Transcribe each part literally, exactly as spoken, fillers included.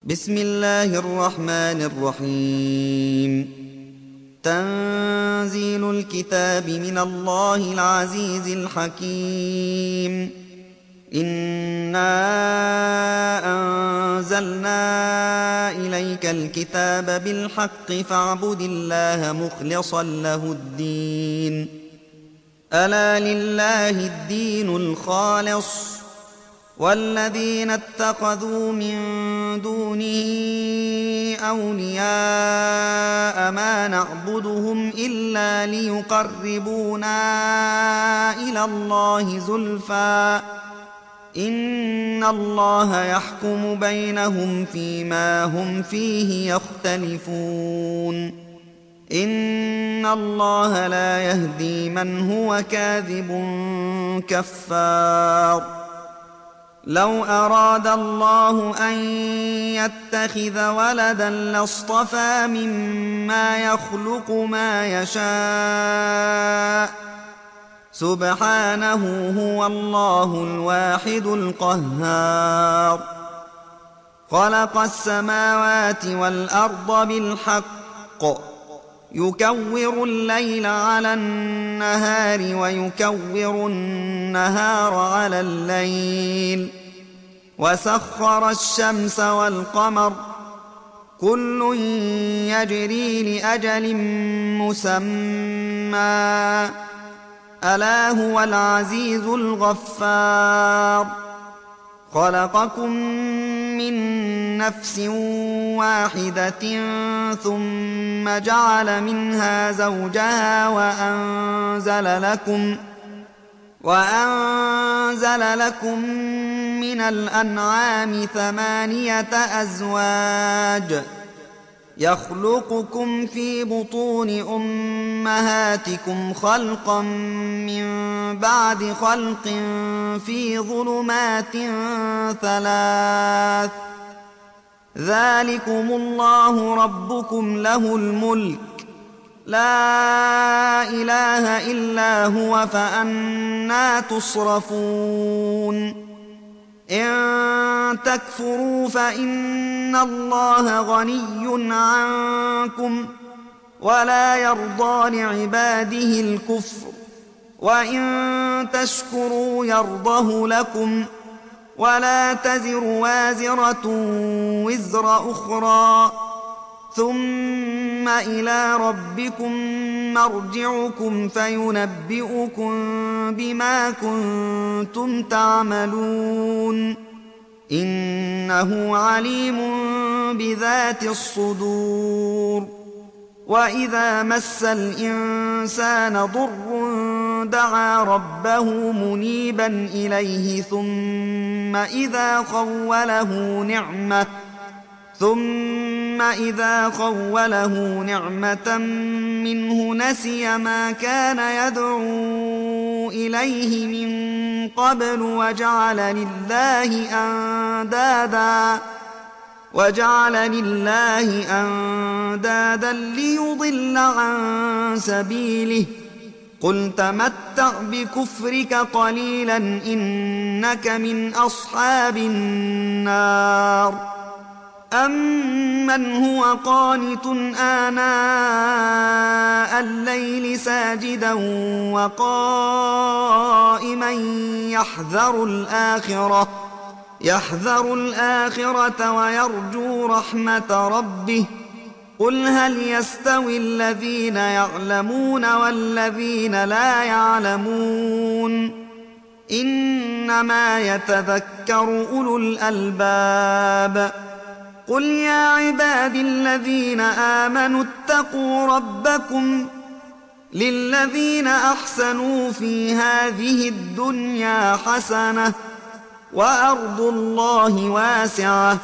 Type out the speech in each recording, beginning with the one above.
بسم الله الرحمن الرحيم. تنزيل الكتاب من الله العزيز الحكيم. إنا أنزلنا إليك الكتاب بالحق فاعبد الله مخلصا له الدين. ألا لله الدين الخالص، والذين اتخذوا من دونه أولياء ما نعبدهم إلا ليقربونا إلى الله زلفى إن الله يحكم بينهم فيما هم فيه يختلفون. إن الله لا يهدي من هو كاذب كفار. لو أراد الله أن يتخذ ولدا لاصطفى مما يخلق ما يشاء، سبحانه هو الله الواحد القهار. خلق السماوات والأرض بالحق، يكور الليل على النهار ويكور النهار على الليل، وسخر الشمس والقمر، كل يجري لأجل مسمى، ألا هو العزيز الغفار. خلقكم من نفس واحدة ثم جعل منها زوجها وأنزل لكم وأنزل لكم من الأنعام ثمانية أزواج، يخلقكم في بطون أمهاتكم خلقا من بعد خلق في ظلمات ثلاث، ذلكم الله ربكم له الملك، لا إله إلا هو، فأنى تصرفون. إن تكفروا فإن الله غني عنكم ولا يرضى لعباده الكفر، وإن تشكروا يرضه لكم، ولا تزر وازرة وزر أخرى، ثم إلى ربكم مرجعكم فينبئكم بما كنتم تعملون، إنه عليم بذات الصدور. وإذا مس الإنسان ضر دعا ربه منيبا إليه ثم إذا خوله نعمة ثم إذا خوله نعمة منه نسي ما كان يدعو إليه من قبل وجعل لله أندادا وجعل لله أندادا ليضل عن سبيله. قل تمتع بكفرك قليلا إنك من أصحاب النار. أمن هو قانت آناء الليل ساجدا وقائما يحذر الآخرة يحذر الآخرة ويرجو رحمة ربه. قل هل يستوي الذين يعلمون والذين لا يعلمون؟ إنما يتذكر أولو الألباب. قل يا عبادي الذين آمنوا اتقوا ربكم للذين أحسنوا في هذه الدنيا حسنة وأرض الله واسعة،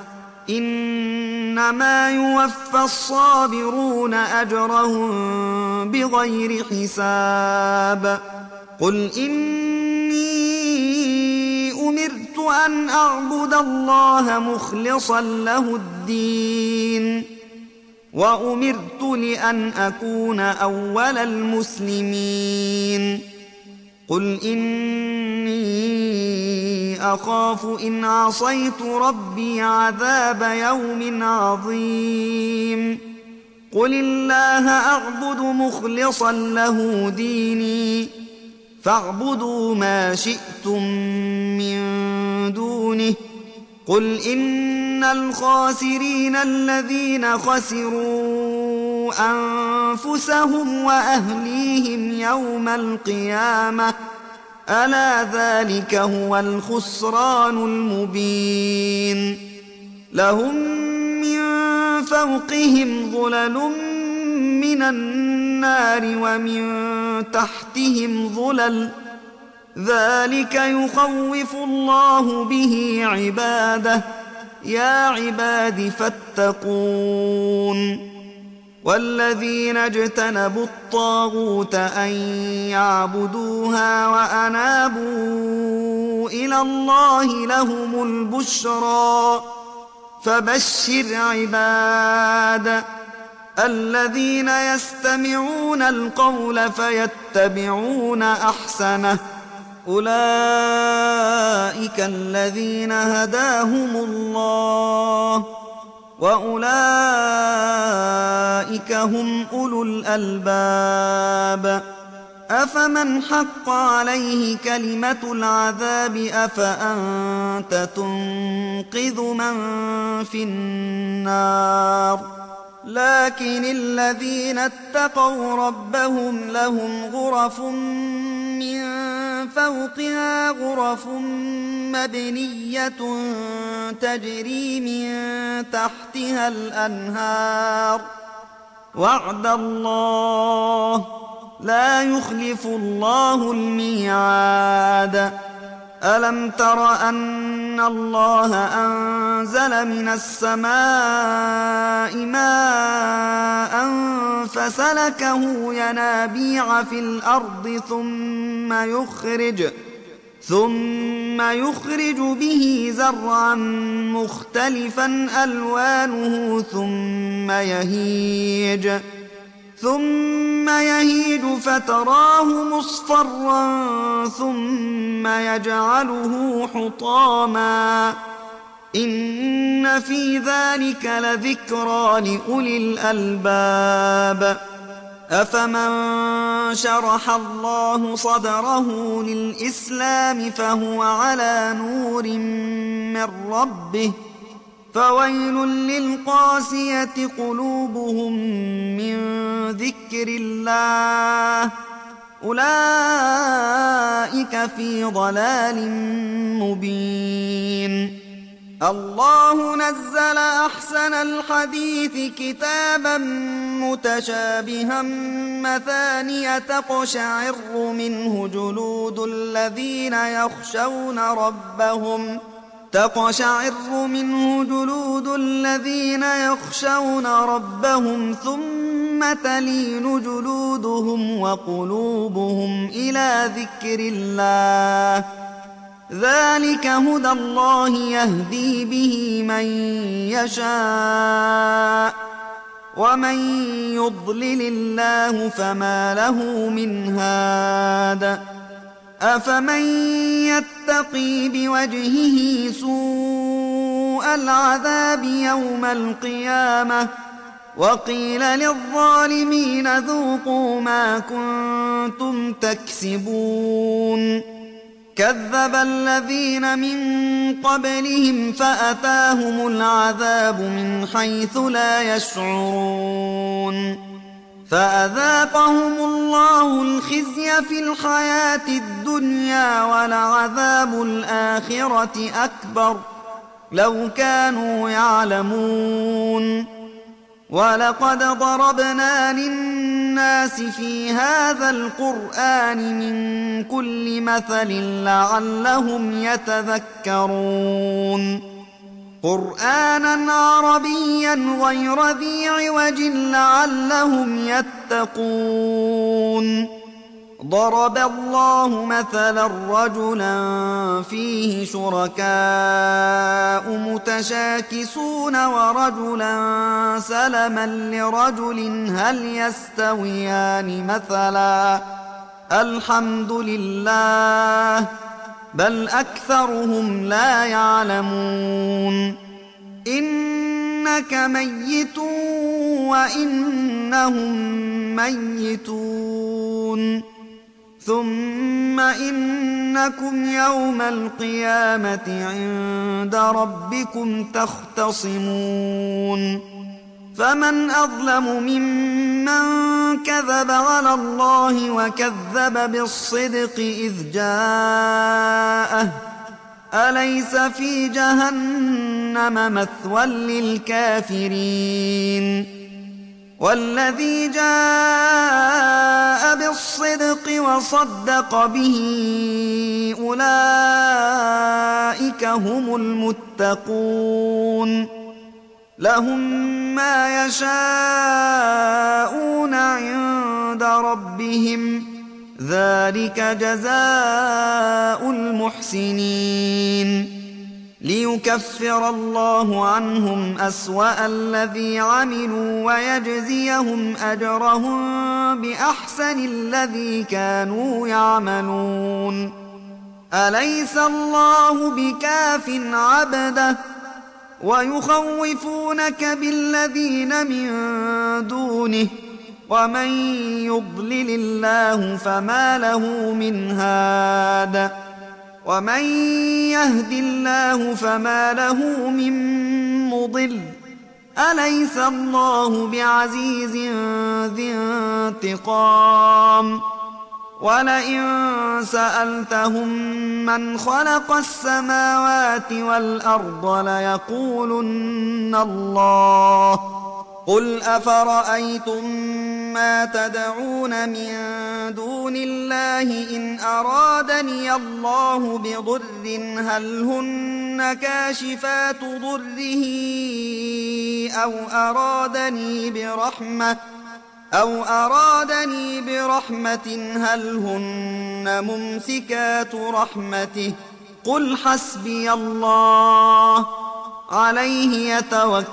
إنما يوفى الصابرون أجرهم بغير حساب. قل إني أمرت أن أعبد الله مخلصا له الدين، وأمرت لأن أكون أول المسلمين. قل إني أخاف إن عصيت ربي عذاب يوم عظيم قل الله أعبد مخلصا له ديني فاعبدوا ما شئتم من دونه قل إن الخاسرين الذين خسروا أنفسهم وأهليهم يوم القيامة ألا ذلك هو الخسران المبين لهم من فوقهم ظلل من النار ومن تحتهم ظلل ذلك يخوف الله به عباده يا عباد فاتقون والذين اجتنبوا الطاغوت أن يعبدوها وأنابوا إلى الله لهم البشرى فبشر عباد الذين يستمعون القول فيتبعون أحسنه أولئك الذين هداهم الله وأولئك هم أولو الألباب أفمن حق عليه كلمة العذاب أفأنت تنقذ من في النار لكن الذين اتقوا ربهم لهم غرف من فوقها غرف مبنية تجري من تحتها الأنهار وعد الله لا يخلف الله الميعاد ألم تر أن الله أنزل من السماء ماء فسلكه ينابيع في الأرض ثم يخرج ثم يخرج به زرعا مختلفا ألوانه ثم يهيج ثم يهيج فتراه مصفرا ثم يجعله حطاما إن في ذلك لذكرى لأولي الألباب أفمن شرح الله صدره للإسلام فهو على نور من ربه فويل للقاسية قلوبهم من ذكر الله أولئك في ضلال مبين الله نزل أحسن الحديث كتابا متشابها مثانية تقشعر منه جلود الذين يخشون ربهم تقشعر منه جلود الذين يخشون ربهم ثم تلين جلودهم وقلوبهم إلى ذكر الله ذلك هدى الله يهدي به من يشاء ومن يضلل الله فما له من هاد أفمن يتقي بوجهه سوء العذاب يوم القيامة وقيل للظالمين ذوقوا ما كنتم تكسبون كذب الذين من قبلهم فأتاهم العذاب من حيث لا يشعرون فأذاقهم الله الخزي في الحياة الدنيا ولعذاب الآخرة أكبر لو كانوا يعلمون ولقد ضربنا للناس في هذا القرآن من كل مثل لعلهم يتذكرون قرآنا عربيا غير ذي عوج لعلهم يتقون ضرب الله مثلا رجلا فيه شركاء متشاكسون ورجلا سلما لرجل هل يستويان مثلا الحمد لله بل أكثرهم لا يعلمون إنك ميت وإنهم ميتون ثم إنكم يوم القيامة عند ربكم تختصمون فمن أظلم ممن كذب على الله وكذب بالصدق إذ جاءه أليس في جهنم مثوى للكافرين والذي جاء بالصدق وصدق به أولئك هم المتقون لهم ما يشاءون عند ربهم ذلك جزاء المحسنين ليكفر الله عنهم أسوأ الذي عملوا ويجزيهم أجرهم بأحسن الذي كانوا يعملون أليس الله بكاف عبده ويخوفونك بالذين من دونه ومن يضلل الله فما له من هاد ومن يهد الله فما له من مضل أليس الله بعزيز ذي انتقام ولئن سألتهم من خلق السماوات والأرض ليقولن الله قل أفرأيتم ما تدعون من دون الله إن أرادني الله بضر هل هن كاشفات ضره أو أرادني برحمة أو أرادني برحمة هل هن ممسكات رحمته قل حسبي الله عليه يتوكل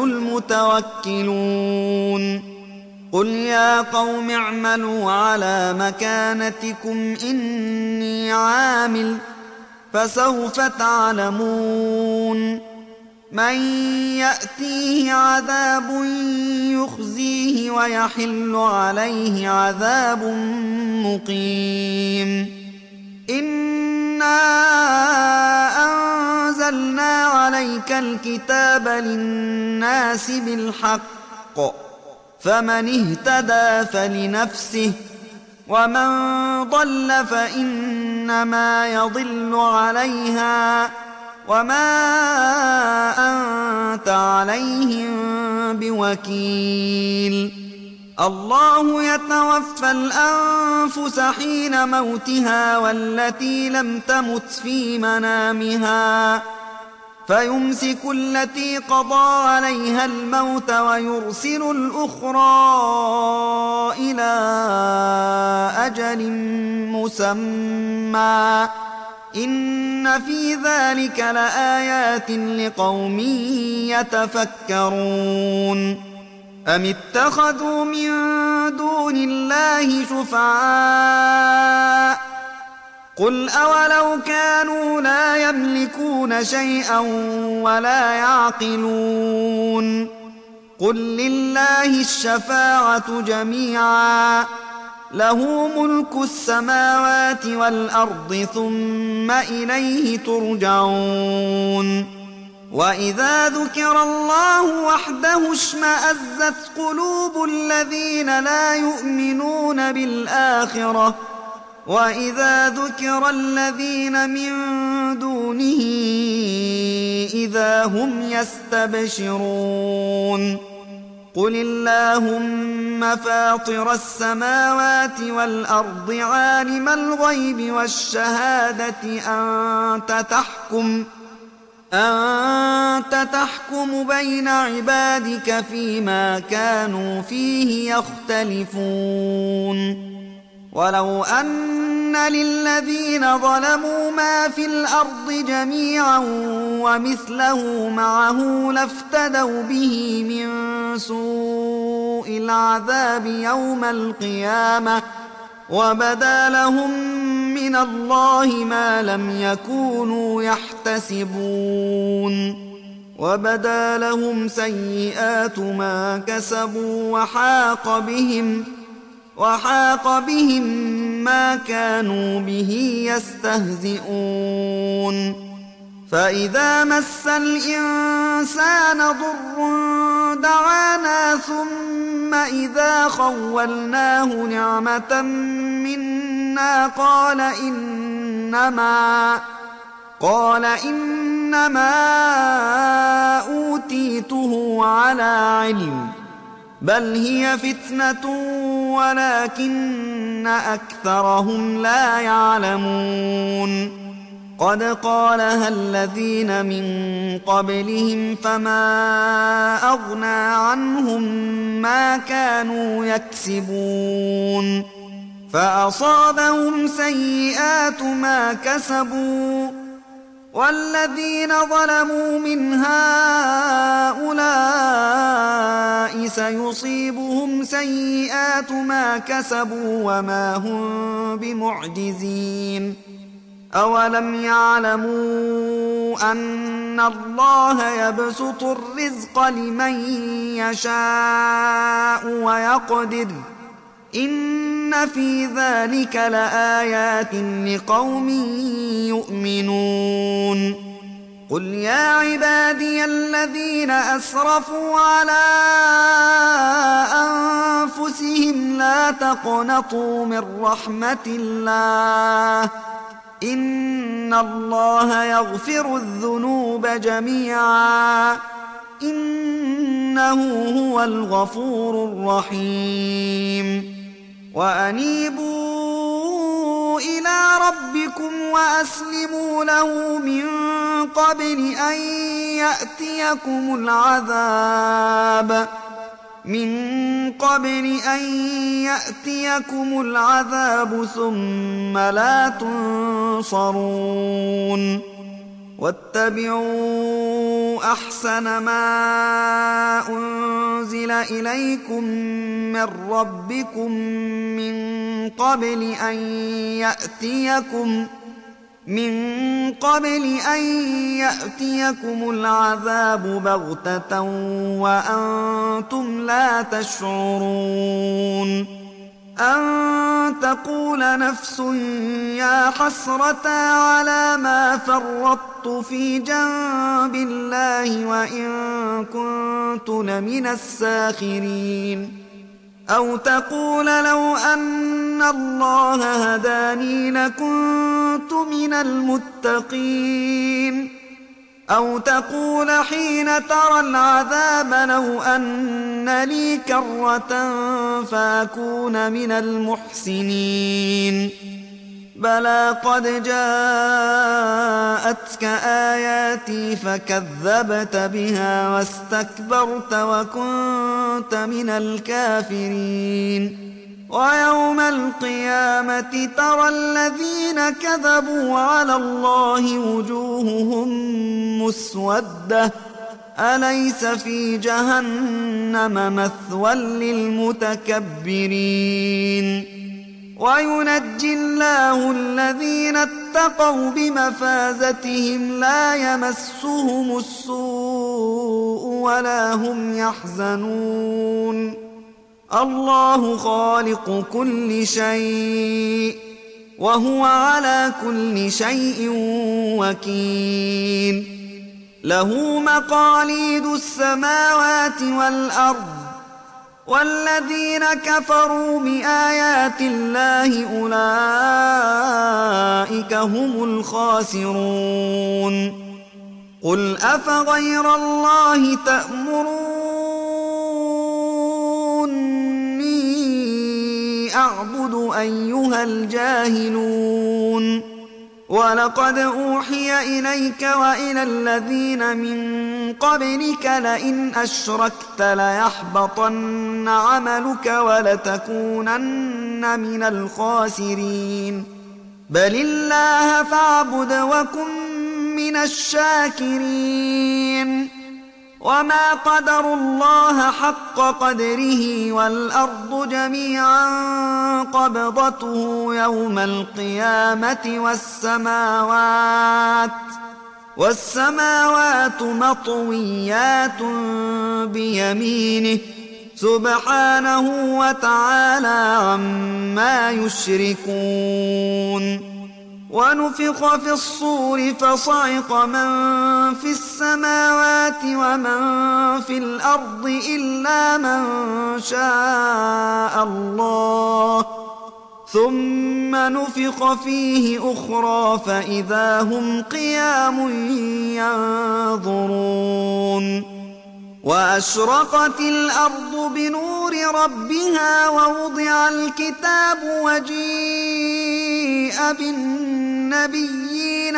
المتوكلون قل يا قوم اعملوا على مكانتكم إني عامل فسوف تعلمون من يأتيه عذاب يخزيه ويحل عليه عذاب مقيم إنا أنزلنا عليك الكتاب للناس بالحق فمن اهتدى فلنفسه ومن ضل فإنما يضل عليها وما أنت عليهم بوكيل الله يتوفى الأنفس حين موتها والتي لم تمت في منامها فيمسك التي قضى عليها الموت ويرسل الأخرى إلى أجل مسمى إن في ذلك لآيات لقوم يتفكرون أم اتخذوا من دون الله شفعاء قل أولو كانوا لا يملكون شيئا ولا يعقلون قل لله الشفاعة جميعا له ملك السماوات والأرض ثم إليه ترجعون وإذا ذكر الله وحده اشمأزت قلوب الذين لا يؤمنون بالآخرة وإذا ذكر الذين من دونه إذا هم يستبشرون قل اللهم فاطر السماوات والأرض عالم الغيب والشهادة أنت تحكم أنت تحكم بين عبادك فيما كانوا فيه يختلفون ولو أن للذين ظلموا ما في الأرض جميعا ومثله معه لافتدوا به من سوء العذاب يوم القيامة وبدا لهم من من الله ما لم يكونوا يحتسبون وبدا لهم سيئات ما كسبوا وحاق بهم وحاق بهم ما كانوا به يستهزئون فإذا مس الإنسان ضر دعانا ثم إذا خولناه نعمة منا قال إنما قال إنما أوتيته على علم بل هي فتنة ولكن أكثرهم لا يعلمون قد قالها الذين من قبلهم فما أغنى عنهم ما كانوا يكسبون فأصابهم سيئات ما كسبوا والذين ظلموا من هؤلاء سيصيبهم سيئات ما كسبوا وما هم بمعجزين أولم يعلموا أن الله يبسط الرزق لمن يشاء ويقدر إن في ذلك لآيات لقوم يؤمنون قل يا عبادي الذين أسرفوا على أنفسهم لا تقنطوا من رحمة الله إن الله يغفر الذنوب جميعا إنه هو الغفور الرحيم وأنيبوا إلى ربكم وأسلموا له من قبل أن يأتيكم العذاب من قبل أن يأتيكم العذاب ثم لا تنصرون واتبعوا أحسن ما أنزل إليكم من ربكم من قبل أن يأتيكم من قبل أن يأتيكم العذاب بغتة وأنتم لا تشعرون أن تقول نفس يا حسرة على ما فرطت في جنب الله وإن كنت لمن الساخرين أو تقول لو أن الله هداني لكنت من المتقين أو تقول حين ترى العذاب لو أن لي كرة فأكون من المحسنين بلى قد جاءتك آياتي فكذبت بها واستكبرت وكنت من الكافرين ويوم القيامة ترى الذين كذبوا على الله وجوههم مسودة أليس في جهنم مثوى للمتكبرين وينجي الله الذين اتقوا بمفازتهم لا يمسهم السوء ولا هم يحزنون الله خالق كل شيء وهو على كل شيء وكيل له مقاليد السماوات والأرض والذين كفروا بآيات الله أولئك هم الخاسرون قل أفغير الله تأمروني أعبد أيها الجاهلون ولقد أوحي إليك وإلى الذين من قبلك لئن أشركت ليحبطن عملك ولتكونن من الخاسرين بل الله فاعبد وكن من الشاكرين وما قدروا الله حق قدره والأرض جميعا قبضته يوم القيامة والسماوات والسماوات مطويات بيمينه سبحانه وتعالى عما يشركون. ونفخ في الصور فصعق من في السماوات ومن في الأرض إلا من شاء الله ثم نفخ فيه أخرى فإذا هم قيام ينظرون. وأشرقت الأرض بنور ربها ووضع الكتاب وجيء بالنبيين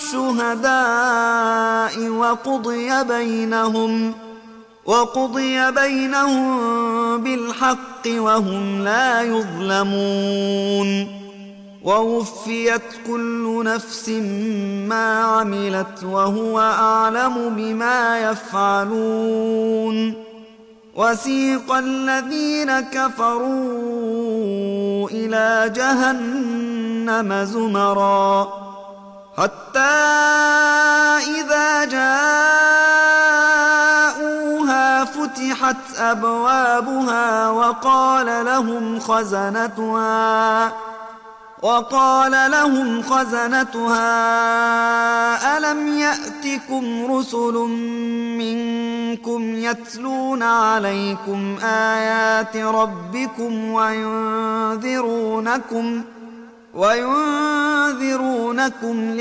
والشهداء وقضي بينهم وقضي بينهم بالحق وهم لا يظلمون. ووفيت كل نفس ما عملت وهو أعلم بما يفعلون. وسيق الذين كفروا إلى جهنم زمرا حتى إذا جاءوها فتحت أبوابها وقال لهم خزنتها وقال لهم خزنتها ألم يأتكم رسل منكم يتلون عليكم آيات ربكم وينذرونكم وينذرونكم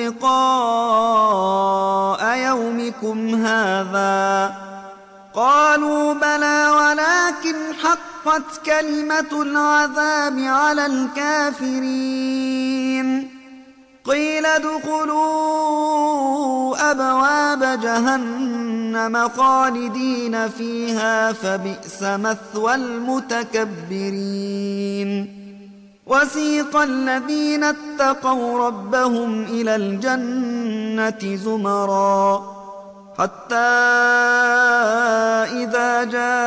لقاء يومكم هذا قالوا بلى ولكن حقت كلمة العذاب على الكافرين. قيل ادخلوا أبواب جهنم خالدين فيها فبئس مثوى المتكبرين. وسيق الذين اتقوا ربهم إلى الجنة زمرا حتى إذا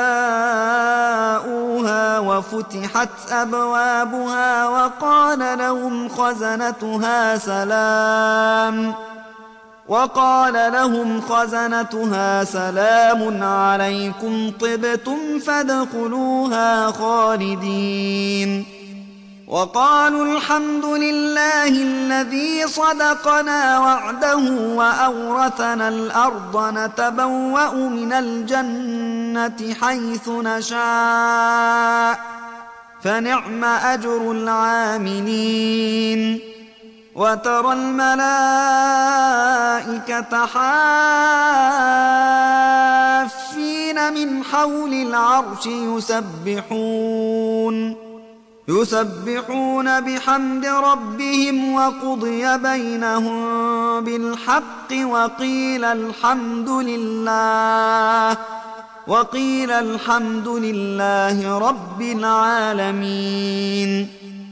جاءوها وفتحت أبوابها وقال لهم خزنتها سلام وقال لهم خزنتها سلام عليكم طبتم فادخلوها خالدين. وقالوا الحمد لله الذي صدقنا وعده وأورثنا الأرض نتبوأ من الجنة حيث نشاء فنعم أجر العاملين. وترى الملائكة حافين من حول العرش يسبحون يسبحون بحمد ربهم وقضي بينهم بالحق وقيل الحمد لله وقيل الحمد لله رب العالمين.